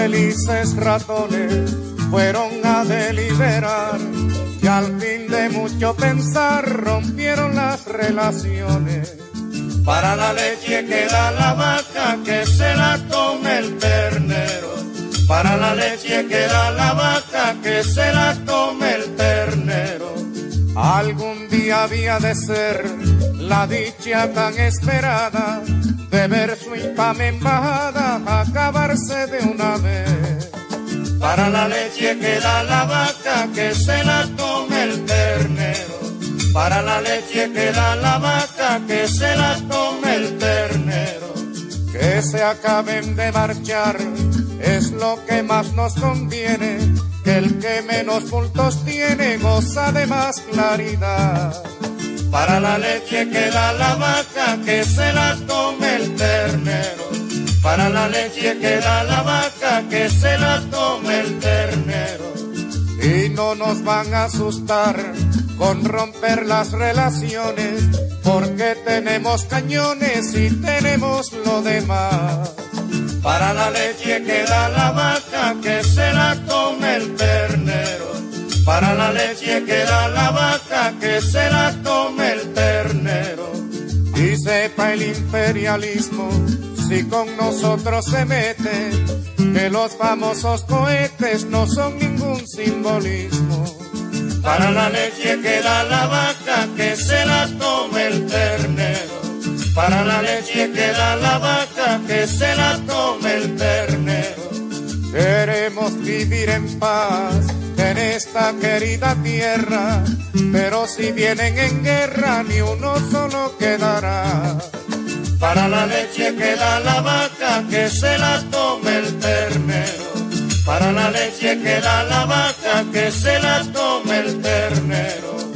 felices ratones fueron a deliberar y al fin de mucho pensar rompieron las relaciones. Para la leche que da la vaca, que se la tome el ternero. Para la leche que da la vaca, que se la tome el ternero. Algún día había de ser la dicha tan esperada de ver su infame embajada acabarse de una vez. Para la leche que da la vaca, que se la tome el ternero. Para la leche que da la vaca, que se la tome el ternero. Que se acaben de marchar es lo que más nos conviene, que el que menos puntos tiene goza de más claridad. Para la leche que da la vaca, que se la tome el ternero. Para la leche que da la vaca, que se la tome el ternero. Y no nos van a asustar con romper las relaciones, porque tenemos cañones y tenemos lo demás. Para la leche que da la vaca, que se la tome el ternero. Para la leche que da la vaca, que se la tome el ternero. Y sepa el imperialismo, si con nosotros se mete, que los famosos cohetes no son ningún simbolismo. Para la leche que da la vaca, que se la tome el ternero. Para la leche que da la vaca, que se la tome el ternero. Queremos vivir en paz en esta querida tierra, pero si vienen en guerra ni uno solo quedará. Para la leche que da la vaca, que se la tome el ternero. Para la leche que da la vaca, que se la tome el ternero.